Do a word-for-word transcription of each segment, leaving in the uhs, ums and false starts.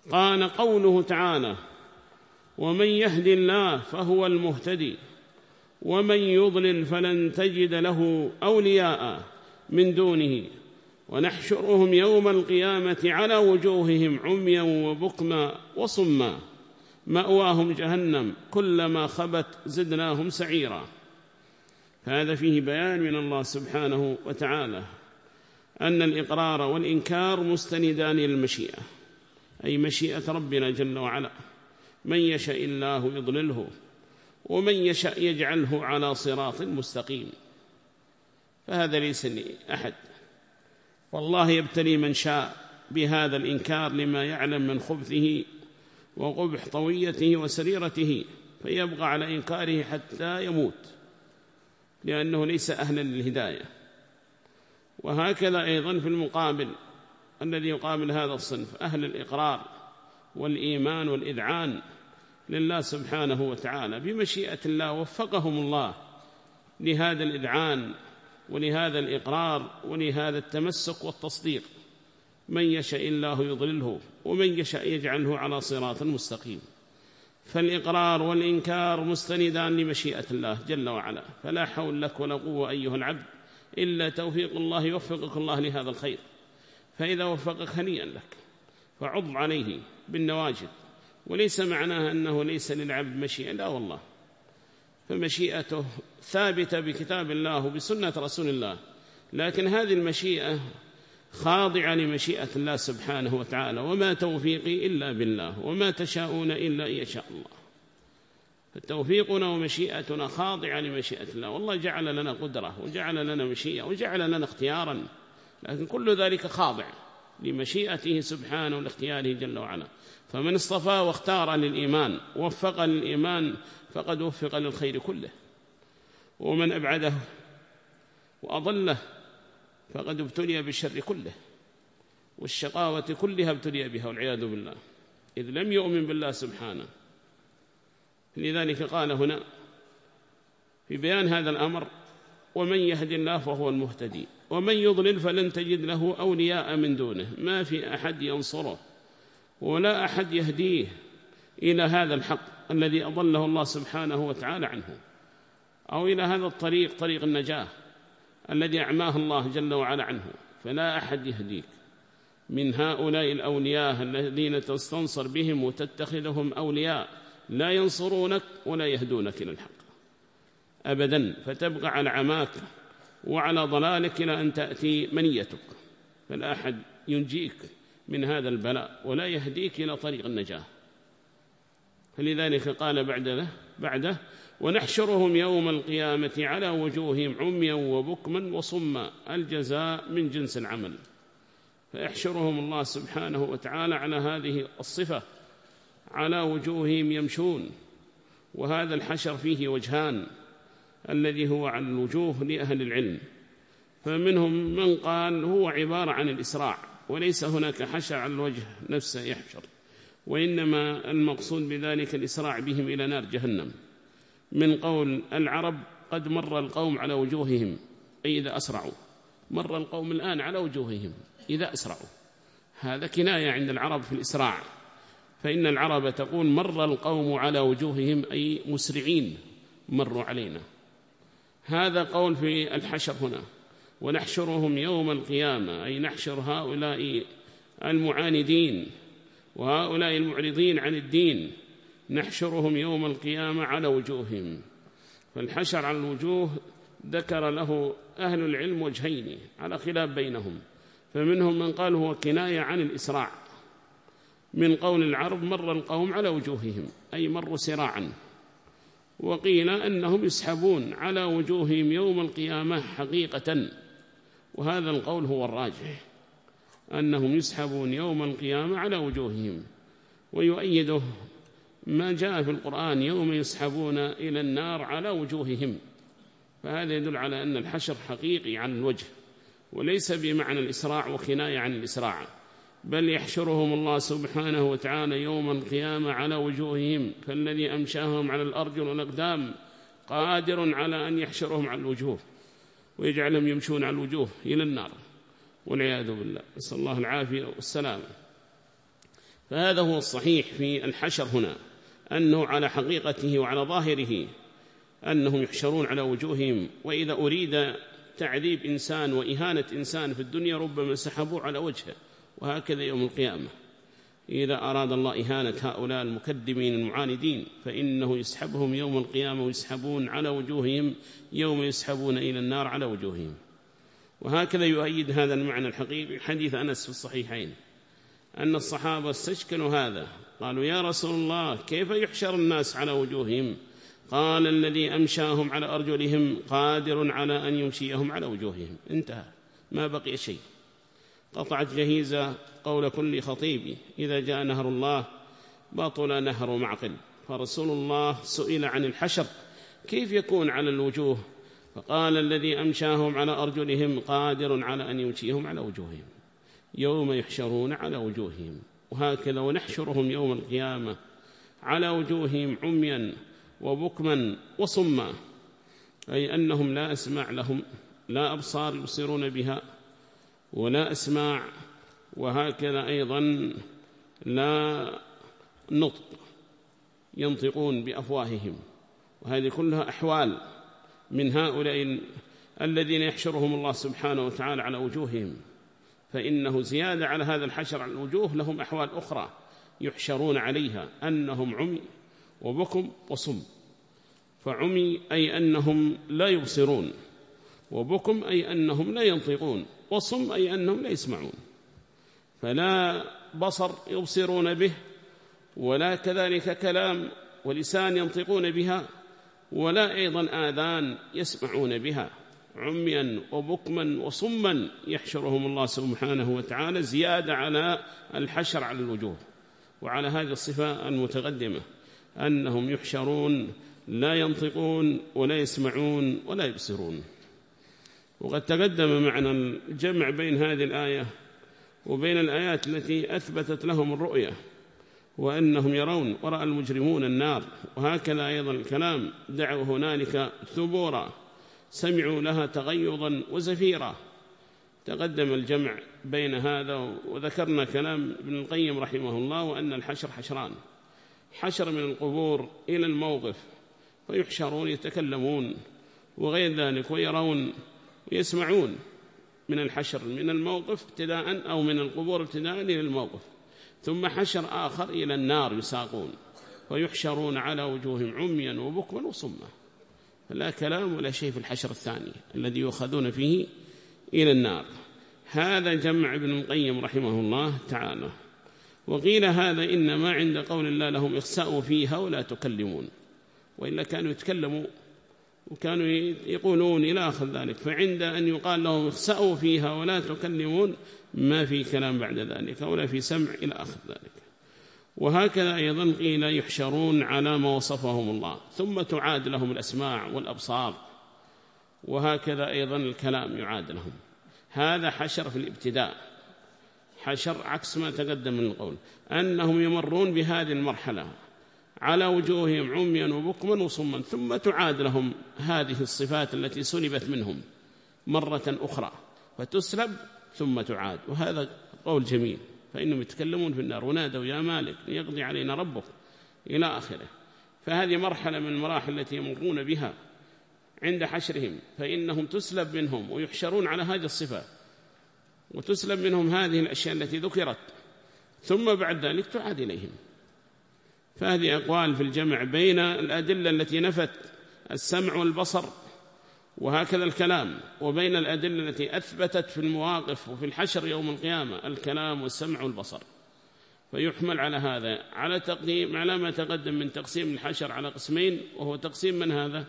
قال قوله تعالى: ومن يهد الله فهو المهتدي ومن يضلل فلن تجد له أولياء من دونه ونحشرهم يوم القيامة على وجوههم عميا وبكما وصما مأواهم جهنم كلما خبت زدناهم سعيرا. هذا فيه بيان من الله سبحانه وتعالى أن الإقرار والإنكار مستندان للمشيئة، أي مشيئة ربنا جل وعلا، من يشاء الله يضلله ومن يشاء يجعله على صراط مستقيم، فهذا ليس لأحد، والله يبتلي من شاء بهذا الإنكار لما يعلم من خبثه وقبح طويته وسريرته، فيبقى على إنكاره حتى يموت لأنه ليس أهلا للهداية. وهكذا أيضا في المقابل الذي يقابل هذا الصنف أهل الإقرار والإيمان والإذعان لله سبحانه وتعالى بمشيئة الله، وفقهم الله لهذا الإذعان ولهذا الإقرار ولهذا التمسك والتصديق. من يشاء الله يضلله ومن يشاء يجعله على صراط مستقيم. فالإقرار والإنكار مستندان لمشيئة الله جل وعلا، فلا حول لك ولا قوة أيها العبد إلا توفيق الله، يوفقك الله لهذا الخير، فإذا وفقك هنيئا لك فعض عليه بالنواجذ. وليس معناها أنه ليس للعبد مشيئة، لا والله، فمشيئته ثابتة بكتاب الله وبسنة رسول الله، لكن هذه المشيئة خاضعة لمشيئة الله سبحانه وتعالى. وما توفيقي إلا بالله وما تشاءون إلا إن يشاء الله. فتوفيقنا ومشيئتنا خاضعة لمشيئة الله، والله جعل لنا قدرة وجعل لنا مشيئة وجعل لنا اختيارا، لكن كل ذلك خاضع لمشيئته سبحانه والاختياره جل وعلا. فمن اصطفى واختار للإيمان ووفق للإيمان فقد وفق للخير كله، ومن أبعده وأضله فقد ابتلي بالشر كله، والشقاوة كلها ابتلي بها والعياذ بالله، إذ لم يؤمن بالله سبحانه. لذلك قال هنا في بيان هذا الأمر: ومن يهد الله فهو المهتدي ومن يضلل فلن تجد له أولياء من دونه. ما في أحد ينصره ولا أحد يهديه إلى هذا الحق الذي أضله الله سبحانه وتعالى عنه، أو إلى هذا الطريق، طريق النجاة الذي أعماه الله جل وعلا عنه، فلا أحد يهديك من هؤلاء الأولياء الذين تستنصر بهم وتتخذهم أولياء لا ينصرونك ولا يهدونك إلى الحق أبدا، فتبقى على عماك وعلى ضلالك إلى أن تأتي منيتك، فلا أحد ينجيك من هذا البلاء ولا يهديك إلى طريق النجاة. فلذلك قال بعده, بعده ونحشرهم يوم القيامة على وجوههم عميا وبكما وصما، الجزاء من جنس العمل. فيحشرهم الله سبحانه وتعالى على هذه الصفة، على وجوههم يمشون. وهذا الحشر فيه وجهان، الذي هو على الوجوه لأهل العلم، فمنهم من قال هو عبارة عن الإسراع، وليس هناك حشر على الوجه نفسه يحشر، وإنما المقصود بذلك الإسراع بهم إلى نار جهنم، من قول العرب قد مر القوم على وجوههم، أي إذا أسرعوا، مر القوم الآن على وجوههم إذا أسرعوا. هذا كناية عند العرب في الإسراع، فإن العرب تقول مر القوم على وجوههم، أي مسرعين مروا علينا. هذا قول في الحشر هنا. ونحشرهم يوم القيامة، أي نحشر هؤلاء المعاندين وهؤلاء المعرضين عن الدين، نحشرهم يوم القيامة على وجوههم. فالحشر على الوجوه ذكر له أهل العلم وجهين على خلاف بينهم، فمنهم من قال هو كناية عن الإسراع، من قول العرب مر القوم على وجوههم، أي مروا سراعا. وقيل أنهم يسحبون على وجوههم يوم القيامة حقيقة، وهذا القول هو الراجح، أنهم يسحبون يوم القيامة على وجوههم. ويؤيده ما جاء في القرآن يوم يسحبون إلى النار على وجوههم، فهذا يدل على أن الحشر حقيقي عن الوجه، وليس بمعنى الإسراع وكناية عن الإسراع، بل يحشرهم الله سبحانه وتعالى يوم القيامة على وجوههم، فالذي أمشاهم على الأرجل والأقدام قادر على أن يحشرهم على الوجوه ويجعلهم يمشون على الوجوه إلى النار والعياذ بالله، نسأل الله العافية والسلامة. فهذا هو الصحيح في الحشر هنا، أنه على حقيقته وعلى ظاهره أنهم يحشرون على وجوههم. وإذا أريد تعذيب إنسان وإهانة إنسان في الدنيا ربما سحبوه على وجهه، وهكذا يوم القيامة إذا أراد الله إهانة هؤلاء المكذبين المعاندين فإنه يسحبهم يوم القيامة ويسحبون على وجوههم يوم يسحبون إلى النار على وجوههم. وهكذا يؤيد هذا المعنى الحقيقي حديث أنس في الصحيحين أن الصحابة استشكلوا هذا، قالوا يا رسول الله كيف يحشر الناس على وجوههم؟ قال الذي أمشاهم على أرجلهم قادر على أن يمشيهم على وجوههم. انتهى، ما بقي شيء. قطعت جهيزة قول كل خطيب إذا جاء نهر الله بطل نهر معقل. فرسول الله سئل عن الحشر كيف يكون على الوجوه، فقال الذي أمشاهم على أرجلهم قادر على أن يمشيهم على وجوههم، يوم يحشرون على وجوههم. وهكذا ونحشرهم يوم القيامة على وجوههم عميا وبكما وصما، أي أنهم لا أسمع لهم، لا أبصار يبصرون بها ولا أسماع، وهكذا أيضا لا نطق ينطقون بأفواههم. وهذه كلها أحوال من هؤلاء الذين يحشرهم الله سبحانه وتعالى على وجوههم، فإنه زيادة على هذا الحشر على الوجوه لهم أحوال أخرى يحشرون عليها، أنهم عمي وبكم وصم. فعمي أي أنهم لا يبصرون، وبكم أي أنهم لا ينطقون، وصم أي أنهم لا يسمعون، فلا بصر يبصرون به ولا كذلك كلام ولسان ينطقون بها ولا أيضا آذان يسمعون بها، عميا وبكما وصما يحشرهم الله سبحانه وتعالى زيادة على الحشر على الوجوه. وعلى هذه الصفة المتقدمة أنهم يحشرون لا ينطقون ولا يسمعون ولا يبصرون. وقد تقدم معنا الجمع بين هذه الآية وبين الآيات التي أثبتت لهم الرؤية وأنهم يرون ورأى المجرمون النار. وهكذا أيضا الكلام دعوا هنالك ثبورا سمعوا لها تغيظا وزفيرا. تقدم الجمع بين هذا، وذكرنا كلام ابن القيم رحمه الله وأن الحشر حشران: حشر من القبور إلى الموقف فيحشرون يتكلمون وغير ذلك، ويرون ويسمعون من الحشر من الموقف ابتداء أو من القبور ابتداء إلى الموقف، ثم حشر آخر إلى النار يساقون ويحشرون على وجوههم عميا وبكما وصما. لا كلام ولا شيء في الحشر الثاني الذي يؤخذون فيه إلى النار. هذا جمع ابن القيم رحمه الله تعالى. وقيل هذا إنما عند قول الله لهم اخسأوا فيها ولا تكلمون، وإلا كانوا يتكلموا وكانوا يقولون إلى آخر ذلك، فعند أن يقال لهم اخسأوا فيها ولا تكلمون ما في كلام بعد ذلك ولا في سمع إلى آخر ذلك. وهكذا أيضا قيل يحشرون على ما وصفهم الله ثم تعاد لهم الأسماع والأبصار، وهكذا أيضا الكلام يعاد لهم. هذا حشر في الابتداء، حشر عكس ما تقدم من القول، أنهم يمرون بهذه المرحلة على وجوههم عميا وبكما وصما، ثم تعاد لهم هذه الصفات التي سلبت منهم مرة أخرى، فتسلب ثم تعاد. وهذا قول جميل، فإنهم يتكلمون في النار ونادوا يا مالك ليقضي علينا ربك إلى آخره. فهذه مرحلة من المراحل التي يمرون بها عند حشرهم، فإنهم تسلب منهم ويحشرون على هذه الصفات وتسلب منهم هذه الأشياء التي ذكرت، ثم بعد ذلك تعاد إليهم. فهذه أقوال في الجمع بين الأدلة التي نفت السمع والبصر وهكذا الكلام، وبين الأدلة التي أثبتت في المواقف وفي الحشر يوم القيامة الكلام والسمع والبصر. فيحمل على هذا على تقديم على ما تقدم من تقسيم الحشر على قسمين، وهو تقسيم من هذا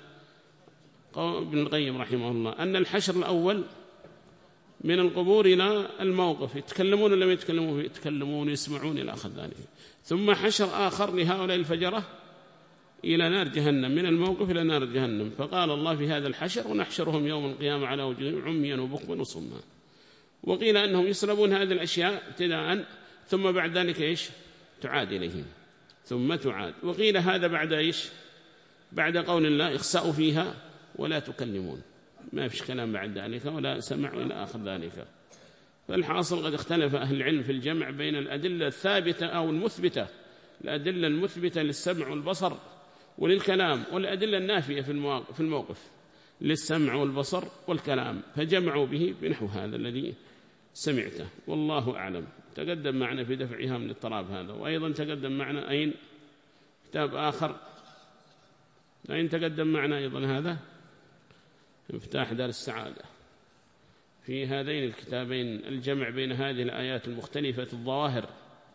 ابن القيم رحمه الله، أن الحشر الأول من القبور إلى الموقف يتكلمون ولا ما يتكلمون؟ يتكلمون يسمعون إلى آخر ذلك. ثم حشر آخر لهؤلاء الفجرة إلى نار جهنم، من الموقف إلى نار جهنم. فقال الله في هذا الحشر ونحشرهم يوم القيامة على وجوههم عميا وبكما وصما. وقيل أنهم يسلبون هذه الأشياء ابتداء ثم بعد ذلك إيش؟ تعاد إليهم ثم تعاد. وقيل هذا بعد إيش؟ بعد قول الله اخسأوا فيها ولا تكلمون، ما فيش كلام بعد ذلك ولا سمع إلى آخر ذلك. فالحاصل قد اختلف أهل العلم في الجمع بين الأدلة الثابتة أو المثبتة، الأدلة المثبتة للسمع والبصر وللكلام، والأدلة النافية في الموقف للسمع والبصر والكلام، فجمعوا به بنحو هذا الذي سمعته، والله أعلم. تقدم معنا في دفعها من اضطراب هذا، وأيضا تقدم معنا أين كتاب آخر، أين تقدم معنا أيضا هذا مفتاح دار السعادة، في هذين الكتابين الجمع بين هذه الآيات المختلفة الظواهر.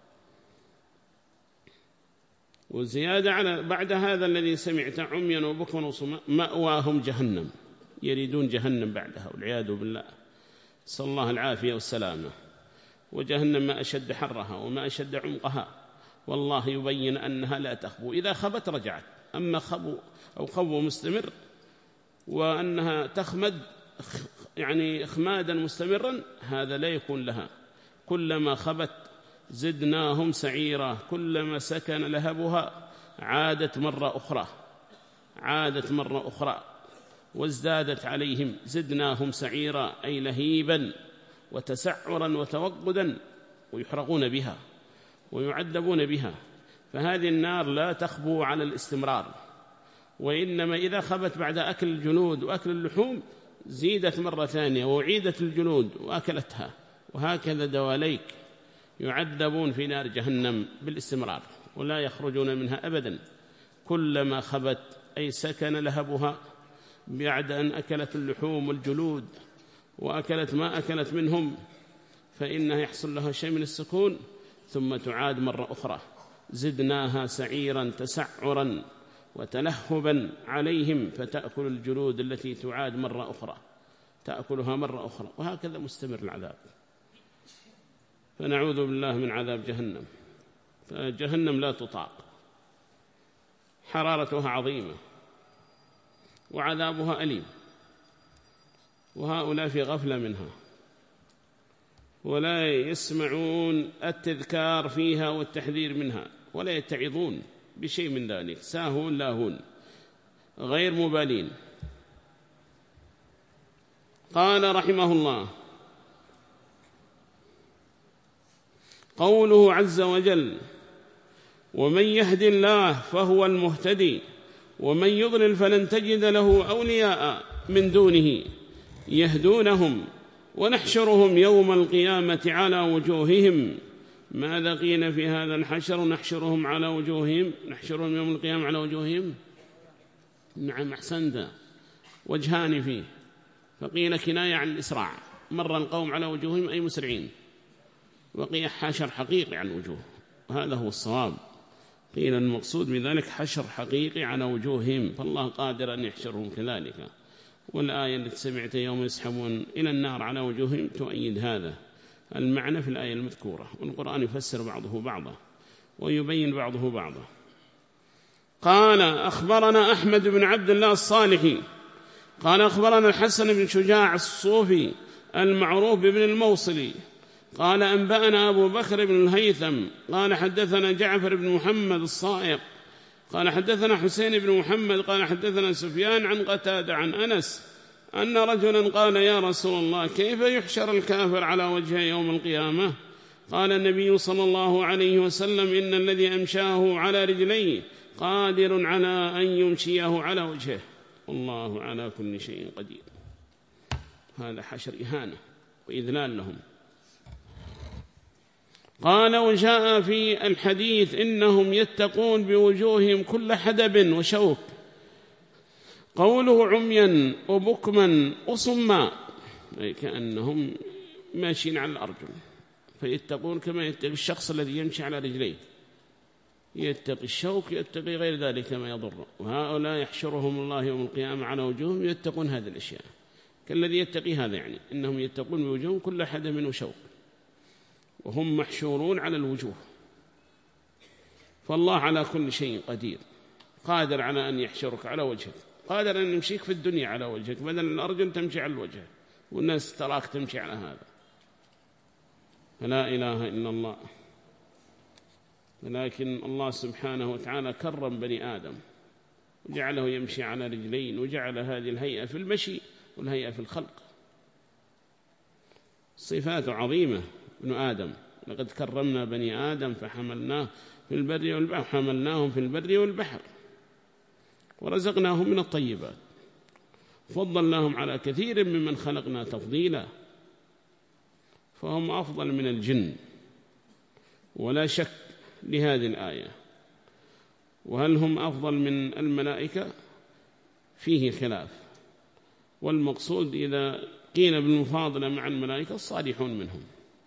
وزيادة على بعد هذا الذي سمعت عميا وبكما وصما مأواهم جهنم، يريدون جهنم بعدها والعياذ بالله، صلى الله العافية والسلامة. وجهنم ما أشد حرها وما أشد عمقها، والله يبين أنها لا تخبو، إذا خبت رجعت، أما خبو أو خبو مستمر وأنها تخمد يعني إخمادا مستمرا، هذا لا يكون لها. كلما خبت زدناهم سعيرا، كلما سكن لهبها عادت مرة أخرى، عادت مرة أخرى وازدادت عليهم، زدناهم سعيرا أي لهيبا وتسعرا وتوقدا، ويحرقون بها ويعذبون بها. فهذه النار لا تخبو على الاستمرار، وإنما إذا خبت بعد أكل الجلود وأكل اللحوم زيدت مرة ثانية وعيدت الجلود وأكلتها، وهكذا دواليك يعذبون في نار جهنم بالاستمرار ولا يخرجون منها أبدا. كلما خبت أي سكن لهبها بعد أن أكلت اللحوم والجلود وأكلت ما أكلت منهم، فإنها يحصل لها شيء من السكون، ثم تعاد مرة أخرى. زدناها سعيرا تسعرا وتلهبا عليهم، فتأكل الجلود التي تعاد مرة أخرى، تأكلها مرة أخرى، وهكذا مستمر العذاب. فنعوذ بالله من عذاب جهنم. فجهنم لا تطاق، حرارتها عظيمة وعذابها أليم، وهؤلاء في غفلة منها ولا يسمعون التذكار فيها والتحذير منها، ولا يتعظون بشيء من ذلك، ساهون لاهون غير مبالين. قال رحمه الله: قوله عز وجل: ومن يهد الله فهو المهتدي ومن يضلل فلن تجد له أولياء من دونه يهدونهم ونحشرهم يوم القيامة على وجوههم. ماذا قيل في هذا الحشر؟ نحشرهم على وجوههم، نحشرهم يوم القيامة على وجوههم. نعم أحسنت، وجهان فيه، فقيل كناية عن الإسراع، مر القوم على وجوههم أي مسرعين، وقيل حشر حقيقي عن وجوه، وهذا هو الصواب. قيل المقصود بذلك حشر حقيقي على وجوههم، فالله قادر أن يحشرهم كذلك. والآية التي سمعت يوم يسحبون إلى النار على وجوههم تؤيد هذا المعنى في الآية المذكورة، والقرآن يفسر بعضه بعضا ويبين بعضه بعضا. قال: أخبرنا أحمد بن عبد الله الصالحي قال أخبرنا الحسن بن شجاع الصوفي المعروف بابن الموصلي قال أنبأنا أبو بكر بن الهيثم قال حدثنا جعفر بن محمد الصائغ قال حدثنا حسين بن محمد قال حدثنا سفيان عن قتادة عن أنس أن رجلا قال: يا رسول الله، كيف يحشر الكافر على وجهه يوم القيامة؟ قال النبي صلى الله عليه وسلم: إن الذي أمشاه على رجليه قادر على أن يمشيه على وجهه، والله على كل شيء قدير. هذا حشر إهانة وإذلال لهم. قال: وجاء في الحديث: إنهم يتقون بوجوههم كل حدب وشوك. قوله عميا وبكما وصما، أي كأنهم ماشيين على الأرجل، فيتقون كما يتقي الشخص الذي يمشي على رجليه، يتقي الشوك، يتقي غير ذلك ما يضر. وهؤلاء يحشرهم الله يوم القيامة على وجوههم يتقون هذه الأشياء، كالذي يتقي هذا، يعني إنهم يتقون بوجوههم كل حدب وشوك، وهم محشورون على الوجوه. فالله على كل شيء قدير، قادر على أن يحشرك على وجهك، قادر أن يمشيك في الدنيا على وجهك، بدل الأرجل تمشي على الوجه والناس تراك تمشي على هذا. فلا إله إلا الله. ولكن الله سبحانه وتعالى كرم بني آدم وجعله يمشي على رجلين، وجعل هذه الهيئة في المشي والهيئة في الخلق. صفات عظيمة ابن آدم، لقد كرمنا بني آدم فحملناه في البر والبحر حملناهم في البر والبحر ورزقناهم من الطيبات فضلناهم على كثير ممن خلقنا تفضيلا، فهم أفضل من الجن ولا شك لهذه الآية. وهل هم أفضل من الملائكة؟ فيه خلاف، والمقصود إذا قيل بالمفاضلة مع الملائكة الصالحون منهم.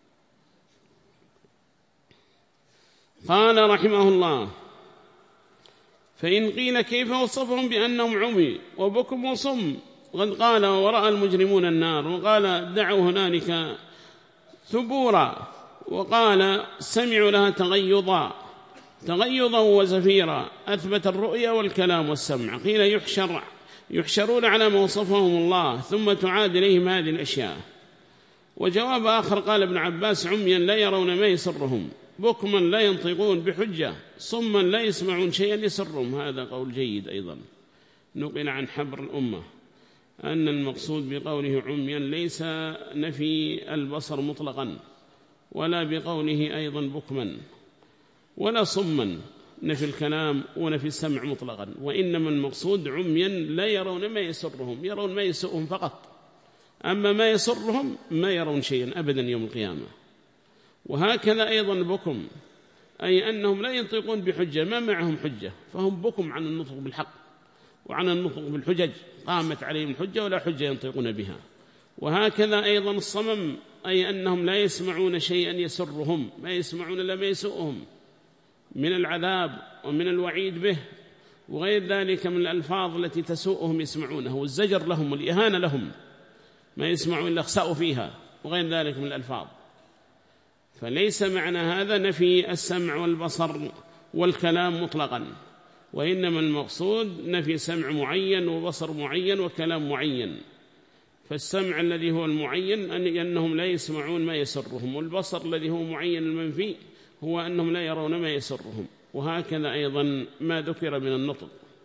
قال رحمه الله: فإن قيل كيف وصفهم بأنهم عمي وبكم وصم؟ قد قال ورأى المجرمون النار، وقال دعوا هنالك ثبورا، وقال سمعوا لها تغيظا تغيظا وزفيرا، أثبت الرؤيا والكلام والسمع. قيل يحشر يحشرون على ما وصفهم الله ثم تعاد إليهم هذه الأشياء. وجواب آخر قال ابن عباس: عميا لا يرون ما يسرهم، بكما لا ينطقون بحجة، صما لا يسمعون شيئا يسرهم. هذا قول جيد أيضا نقل عن حبر الأمة أن المقصود بقوله عميا ليس نفي البصر مطلقا، ولا بقوله أيضا بكما، ولا صما نفي الكلام ونفي السمع مطلقا، وإنما المقصود عميا لا يرون ما يسرهم، يرون ما يسؤهم فقط، أما ما يسرهم ما يرون شيئا أبدا يوم القيامة. وهكذا أيضا بكم، أي أنهم لا ينطقون بحجة، ما معهم حجة، فهم بكم عن النطق بالحق وعن النطق بالحجج، قامت عليهم الحجة ولا حجة ينطقون بها. وهكذا أيضا الصمم، أي أنهم لا يسمعون شيئا يسرهم، ما يسمعون إلا ما يسؤهم من العذاب ومن الوعيد به وغير ذلك من الألفاظ التي تسوءهم يسمعونها، والزجر لهم والإهانة لهم، ما يسمعون إلا خسأوا فيها وغير ذلك من الألفاظ. فليس معنى هذا نفي السمع والبصر والكلام مطلقا، وإنما المقصود نفي سمع معين وبصر معين وكلام معين. فالسمع الذي هو المعين أنهم لا يسمعون ما يسرهم، والبصر الذي هو معين المنفي هو أنهم لا يرون ما يسرهم. وهكذا أيضا ما ذكر من النطق،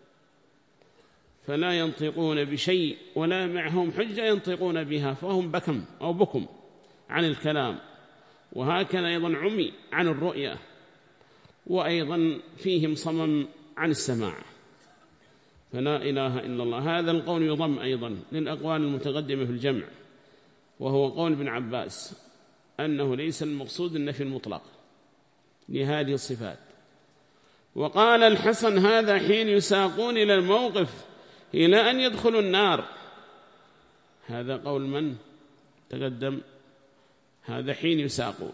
فلا ينطقون بشيء ولا معهم حجة ينطقون بها، فهم بكم أو بكم عن الكلام. وهكذا أيضا عمي عن الرؤية، وأيضا فيهم صمم عن السماع، فلا إله إلا الله. هذا القول يضم أيضا للأقوال المتقدمة في الجمع، وهو قول ابن عباس أنه ليس المقصود النفي المطلق لهذه الصفات. وقال الحسن: هذا حين يساقون إلى الموقف إلى أن يدخلوا النار. هذا قول من تقدم؟ هذا حين يساقون،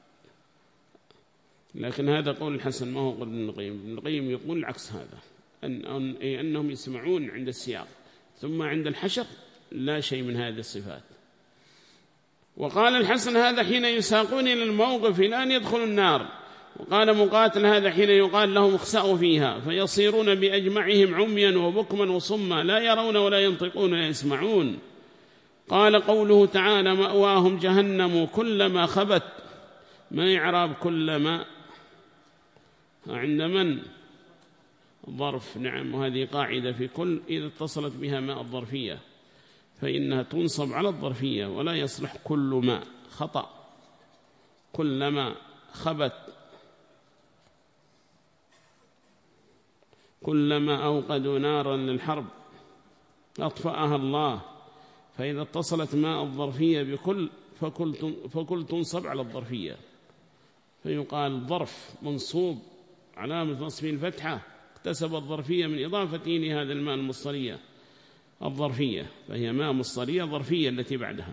لكن هذا قول الحسن ما هو قول ابن القيم. ابن القيم يقول العكس هذا، أن أي أنهم يسمعون عند السياق، ثم عند الحشر لا شيء من هذه الصفات. وقال الحسن: هذا حين يساقون إلى الموقف إلى أن يدخلوا النار. وقال مقاتل: هذا حين يقال لهم اخسأوا فيها، فيصيرون بأجمعهم عميا وبكما وصما، لا يرون ولا ينطقون ولا يسمعون. قال قوله تعالى: مأواهم جهنم كلما خبت، ما إعراب كلما؟ عند من؟ ظرف، نعم. وهذه قاعدة في كل إذا اتصلت بها ماء الظرفية فإنها تنصب على الظرفية، ولا يصلح كل ما، خطأ. كلما خبت، كلما أوقدوا نارا للحرب أطفأها الله، فإذا اتصلت ماء الظرفية بكل فكل, فكل تنصب على الظرفية، فيقال ظرف منصوب علامة نصبه الفتحة، اكتسب الظرفية من إضافته لهذا الماء المصدرية الظرفية، فهي ماء مصدرية ظرفية التي بعدها.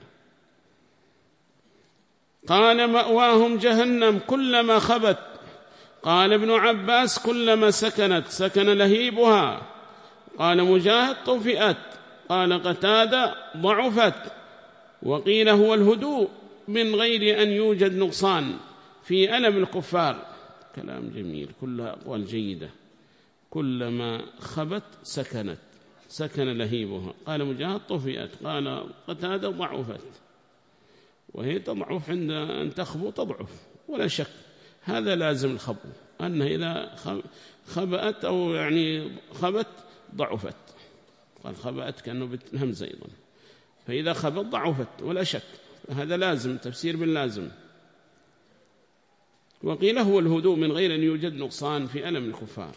قال: مأواهم جهنم كلما خبت. قال ابن عباس: كلما سكنت، سكن لهيبها. قال مجاهد: طفئت. قال قتادة: ضعفت. وقيل هو الهدوء من غير أن يوجد نقصان في ألم الكفار. كلام جميل، كلها أقوال جيدة. كلما خبت سكنت، سكن لهيبها. قال مجاهد: طفئت. قال قتادة: ضعفت. وهي تضعف عند أن تخبو تضعف، ولا شك هذا لازم الخبو، أنها إذا خبأت أو يعني خبت ضعفت. قال خبأت كأنه بالهمزة أيضا، فإذا خبت ضعفت ولا شك. هذا لازم، تفسير باللازم. وقيل هو الهدوء من غير أن يوجد نقصان في ألم الكفار.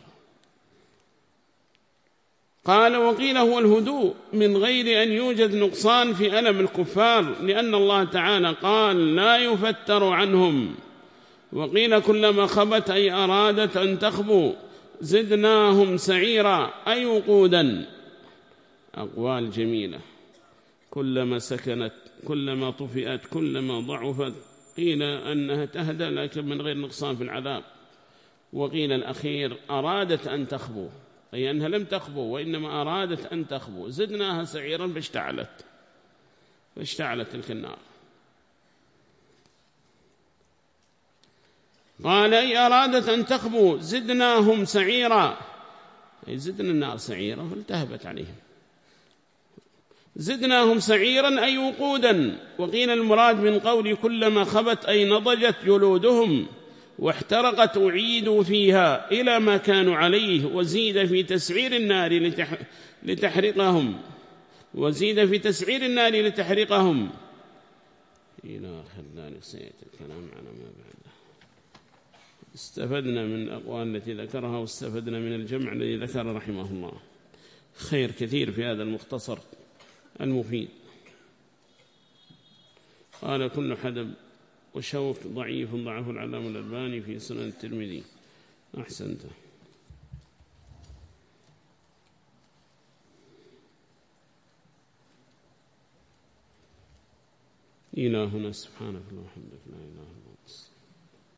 قال وقيل هو الهدوء من غير أن يوجد نقصان في ألم الكفار، لأن الله تعالى قال لا يفتر عنهم. وقيل كلما خبت أي أرادت أن تخبو زدناهم سعيرا أي وقودا. أقوال جميلة، كلما سكنت، كلما طفئت، كلما ضعفت. قيل أنها تهدى لكن من غير نقصان في العذاب. وقيل الأخير أرادت أن تخبو، أي أنها لم تخبو وإنما أرادت أن تخبو، زدناها سعيرا فاشتعلت فاشتعلت تلك النار. قال أي أرادت أن تخبو زدناهم سعيرا، أي زدنا النار سعيرا فالتهبت عليهم. زدناهم سعيرا أي وقودا. وقيل المراد من قول كلما خبت أي نضجت جلودهم واحترقت أعيدوا فيها إلى ما كانوا عليه. وزيد في تسعير النار لتح... لتحرقهم وزيد في تسعير النار لتحرقهم إلى آخر ذلك. سيأتي الكلام على ما بعده. استفدنا من الأقوال التي ذكرها واستفدنا من الجمع الذي ذكر رحمه الله. خير كثير في هذا المختصر المفيد. قال كل حدب وشوك ضعيف ضعف العلامة الألباني في سنن الترمذي. أحسنت. إلهنا سبحانك اللهم وبحمدك لا إله إلا أنت.